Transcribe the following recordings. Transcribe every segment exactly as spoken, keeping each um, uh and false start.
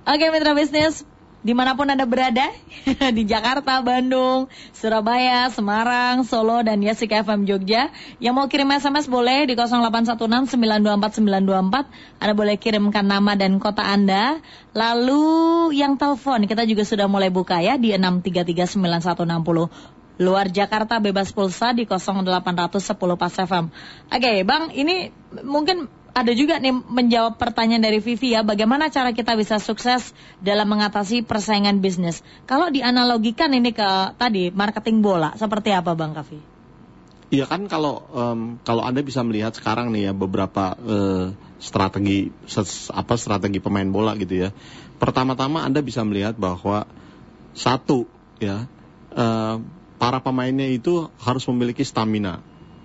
Oke mitra bisnis, dimanapun Anda berada, di Jakarta, Bandung, Surabaya, Semarang, Solo, dan Yasik F M Jogja, yang mau kirim S M S boleh di nol delapan satu enam sembilan dua empat sembilan dua empat. Anda boleh kirimkan nama dan kota Anda. Lalu yang telepon kita juga sudah mulai buka ya di enam tiga tiga sembilan satu enam nol. Luar Jakarta bebas pulsa di nol delapan satu nol Pas F M. Oke Bang, ini mungkin ada juga nih menjawab pertanyaan dari Vivi ya, bagaimana cara kita bisa sukses dalam mengatasi persaingan bisnis. Kalau dianalogikan ini ke tadi marketing bola, seperti apa Bang Kavi? Iya kan, kalau um, kalau Anda bisa melihat sekarang nih ya beberapa uh, strategi ses, apa strategi pemain bola gitu ya. Pertama-tama Anda bisa melihat bahwa satu ya uh, para pemainnya itu harus memiliki stamina.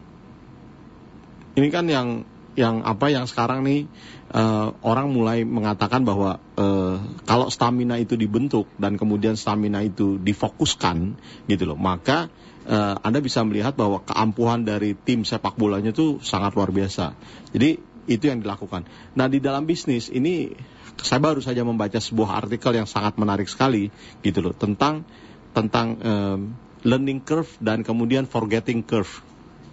Ini kan yang yang apa yang sekarang nih uh, orang mulai mengatakan bahwa uh, kalau stamina itu dibentuk dan kemudian stamina itu difokuskan gitu loh, maka uh, Anda bisa melihat bahwa keampuhan dari tim sepak bolanya itu sangat luar biasa. Jadi itu yang dilakukan. Nah di dalam bisnis ini saya baru saja membaca sebuah artikel yang sangat menarik sekali gitu loh, tentang tentang um, learning curve dan kemudian forgetting curve.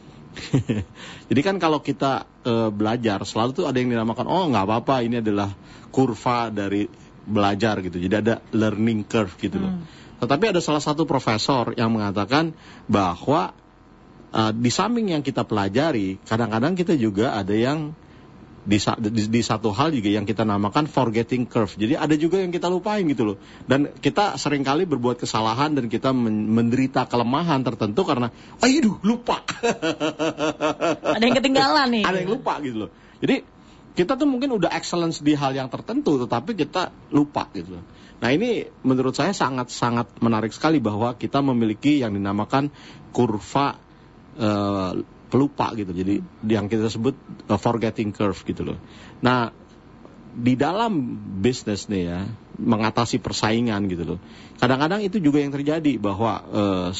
Jadi kan kalau kita e, belajar selalu tuh ada yang dinamakan, oh nggak apa-apa, ini adalah kurva dari belajar gitu. Jadi ada learning curve gitu loh. Hmm. Tetapi ada salah satu profesor yang mengatakan bahwa e, di samping yang kita pelajari, kadang-kadang kita juga ada yang di, di, di satu hal juga yang kita namakan forgetting curve. Jadi ada juga yang kita lupain gitu loh. Dan kita seringkali berbuat kesalahan dan kita men- menderita kelemahan tertentu karena aduh lupa. Ada yang ketinggalan nih. Ada yang lupa gitu loh. Jadi kita tuh mungkin udah excellence di hal yang tertentu tetapi kita lupa gitu loh. Nah ini menurut saya sangat-sangat menarik sekali bahwa kita memiliki yang dinamakan kurva uh, pelupa gitu. Jadi yang kita sebut uh, forgetting curve gitu loh. Nah, di dalam bisnis nih ya, mengatasi persaingan gitu loh. Kadang-kadang itu juga yang terjadi bahwa uh,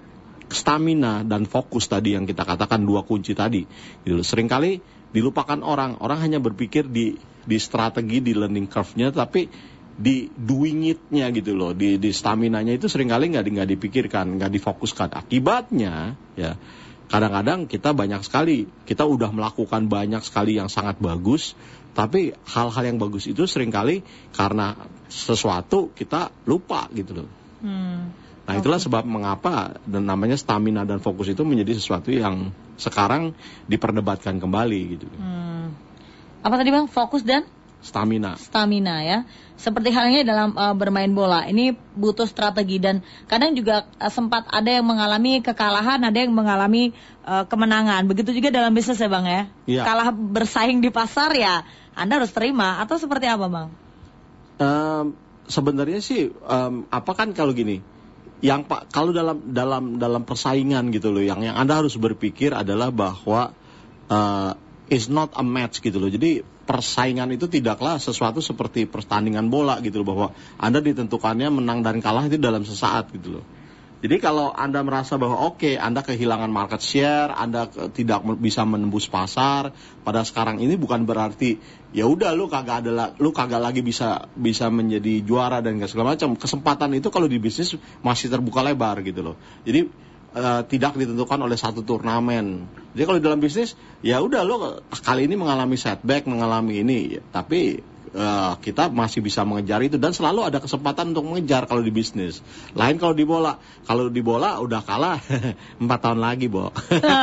stamina dan fokus tadi yang kita katakan dua kunci tadi gitu loh. Seringkali dilupakan orang. Orang hanya berpikir di di strategi, di learning curve-nya, tapi di doing it-nya gitu loh, di di stamina-nya itu seringkali nggak nggak dipikirkan, nggak difokuskan. Akibatnya ya kadang-kadang kita banyak sekali, kita udah melakukan banyak sekali yang sangat bagus, tapi hal-hal yang bagus itu seringkali karena sesuatu kita lupa gitu loh. Hmm. Nah itulah okay. sebab mengapa dan namanya stamina dan fokus itu menjadi sesuatu yang sekarang diperdebatkan kembali gitu. Hmm. Apa tadi Bang? Fokus dan? Stamina. Stamina ya. Seperti halnya dalam uh, bermain bola, ini butuh strategi dan kadang juga uh, sempat ada yang mengalami kekalahan, ada yang mengalami uh, kemenangan. Begitu juga dalam bisnis ya Bang ya. Ya. Kalah bersaing di pasar ya, Anda harus terima atau seperti apa Bang? Um, sebenarnya sih um, apa kan kalau gini, yang Pak kalau dalam dalam dalam persaingan gitu loh, yang yang Anda harus berpikir adalah bahwa uh, is not a match gitu loh. Jadi persaingan itu tidaklah sesuatu seperti pertandingan bola gitu loh, bahwa Anda ditentukannya menang dan kalah itu dalam sesaat gitu loh. Jadi kalau Anda merasa bahwa oke, okay, Anda kehilangan market share, Anda ke, tidak bisa menembus pasar pada sekarang ini, bukan berarti ya udah lu kagak ada lu kagak lagi bisa bisa menjadi juara dan segala macam. Kesempatan itu kalau di bisnis masih terbuka lebar gitu loh. Jadi Uh, tidak ditentukan oleh satu turnamen. Jadi kalau di dalam bisnis, ya udah lo kali ini mengalami setback, mengalami ini, ya, tapi uh, kita masih bisa mengejar itu dan selalu ada kesempatan untuk mengejar kalau di bisnis. Lain kalau di bola, kalau di bola udah kalah empat tahun lagi, Bo.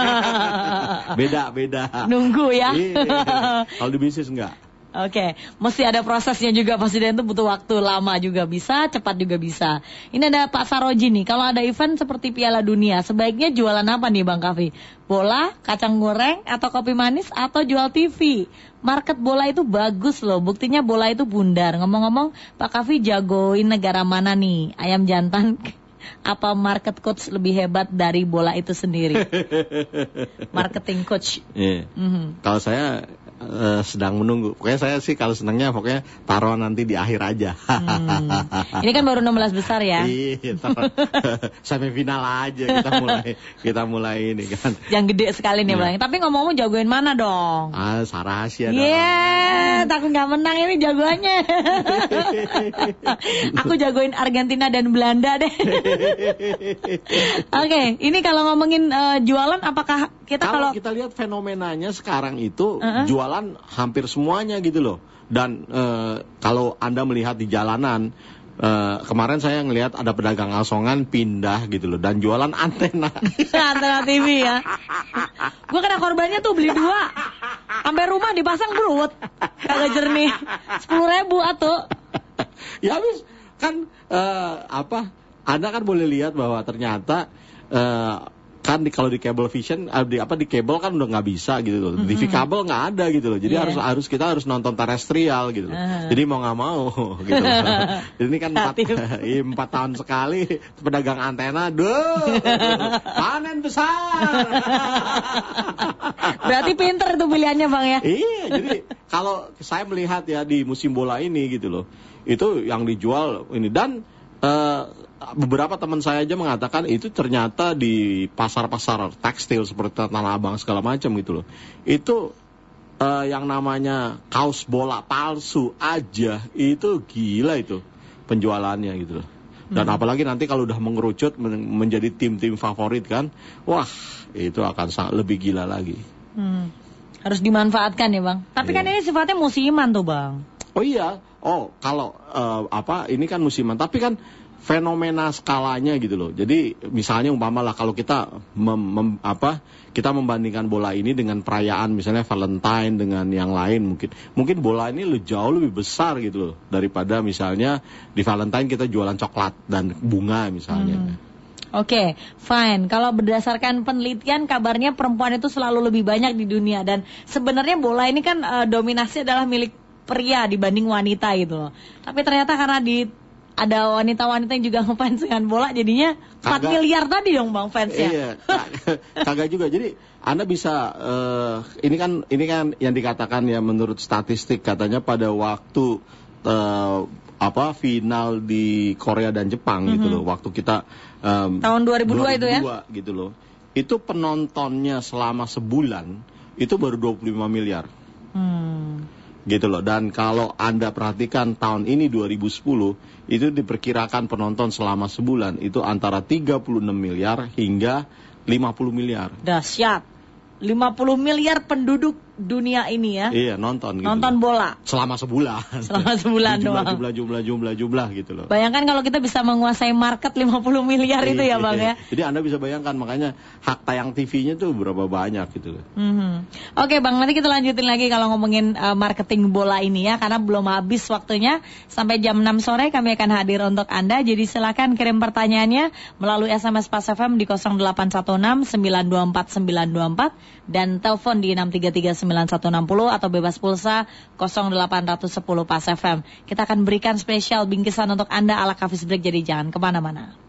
beda beda. Nunggu ya. Kalau di bisnis enggak. Oke, okay. Mesti ada prosesnya juga, Pak Presiden, itu butuh waktu lama juga bisa, cepat juga bisa. Ini ada Pak Saroji nih, kalau ada event seperti Piala Dunia, sebaiknya jualan apa nih Bang Kavi? Bola, kacang goreng, atau kopi manis, atau jual T V? Market bola itu bagus loh, buktinya bola itu bundar. Ngomong-ngomong, Pak Kavi jagoin negara mana nih? Ayam jantan apa market coach lebih hebat dari bola itu sendiri? Marketing coach. Yeah. Mm-hmm. Kalau saya uh, sedang menunggu. Pokoknya saya sih kalau senangnya pokoknya taruh nanti di akhir aja. hmm. Ini kan baru enam belas besar ya. Iya, semifinal aja kita mulai kita mulai ini kan. Yang gede sekali nih, Bang. Tapi ngomong-ngomong jagoin mana dong? Ah, rahasia dong. Iya, yeah, takut nggak menang ini jagoannya. Aku jagoin Argentina dan Belanda deh. Oke, okay, ini kalau ngomongin uh, jualan, apakah kita kalau, kalau kita lihat fenomenanya sekarang itu uh-huh. jualan hampir semuanya gitu loh. Dan uh, kalau Anda melihat di jalanan, uh, kemarin saya ngelihat ada pedagang asongan pindah gitu loh dan jualan antena. Antena T V ya. Gue kena korbannya tuh beli dua, sampai rumah dipasang berut, kagak jernih, sepuluh ribu atuh. Ya habis kan uh, apa? Anda kan boleh lihat bahwa ternyata uh, kan di, kalau di cable vision uh, di apa di kabel kan udah nggak bisa gitu loh. Mm-hmm. T V kabel nggak ada gitu loh. Jadi yeah. harus harus kita harus nonton terestrial gitu loh. Uh-huh. Jadi mau nggak mau gitu loh. Jadi ini kan empat, empat tahun sekali pedagang antena, duh, panen besar. Berarti pinter itu pilihannya, Bang ya. Iya, jadi kalau saya melihat ya di musim bola ini gitu loh, itu yang dijual ini dan uh, beberapa teman saya aja mengatakan itu ternyata di pasar-pasar tekstil seperti Tanah Abang segala macam gitu loh. Itu uh, yang namanya kaos bola palsu aja itu gila itu penjualannya gitu loh. Dan hmm. apalagi nanti kalau udah mengerucut men- menjadi tim-tim favorit kan, wah itu akan sangat lebih gila lagi. Hmm. Harus dimanfaatkan ya, Bang. Tapi yeah. kan ini sifatnya musiman tuh, Bang. Oh iya. Oh, kalau uh, apa ini kan musiman, tapi kan fenomena skalanya gitu loh. Jadi misalnya umpamalah kalau kita mem, mem, apa kita membandingkan bola ini dengan perayaan misalnya Valentine dengan yang lain, mungkin mungkin bola ini lo jauh lebih besar gitu loh daripada misalnya di Valentine kita jualan coklat dan bunga misalnya. Hmm. Oke, okay, fine. Kalau berdasarkan penelitian, kabarnya perempuan itu selalu lebih banyak di dunia dan sebenarnya bola ini kan uh, dominasi adalah milik pria dibanding wanita gitu loh. Tapi ternyata karena di ada wanita-wanita yang juga ngefans dengan bola, jadinya empat miliar tadi dong, Bang, fansnya. Iya, kagak juga. Jadi Anda bisa uh, ini kan ini kan yang dikatakan ya menurut statistik katanya pada waktu uh, apa final di Korea dan Jepang mm-hmm. gitu loh. Waktu kita um, tahun dua ribu dua, dua ribu dua itu ya. Gitu loh. Itu penontonnya selama sebulan itu baru dua puluh lima miliar. Hmm. Gitu loh. Dan kalau Anda perhatikan tahun ini dua ribu sepuluh itu diperkirakan penonton selama sebulan itu antara tiga puluh enam miliar hingga lima puluh miliar. Dahsyat. lima puluh miliar penduduk dunia ini ya. Iya, nonton gitu. Nonton bola selama sebulan. Selama sebulan jumlah, doang. Jumlah jumlah jumlah jumlah gitu loh. Bayangkan kalau kita bisa menguasai market lima puluh miliar itu ya, Bang ya. Jadi Anda bisa bayangkan makanya hak tayang T V-nya tuh berapa banyak gitu loh. Mm-hmm. Oke, Bang, nanti kita lanjutin lagi kalau ngomongin uh, marketing bola ini ya, karena belum habis waktunya. Sampai jam enam sore kami akan hadir untuk Anda. Jadi silakan kirim pertanyaannya melalui S M S Pas F M di nol delapan satu enam sembilan dua empat sembilan dua empat dan telepon di enam tiga tiga sembilan satu enam nol atau bebas pulsa nol delapan satu nol Pas F M. Kita akan berikan spesial bingkisan untuk Anda ala Coffee Break, jadi jangan kemana-mana.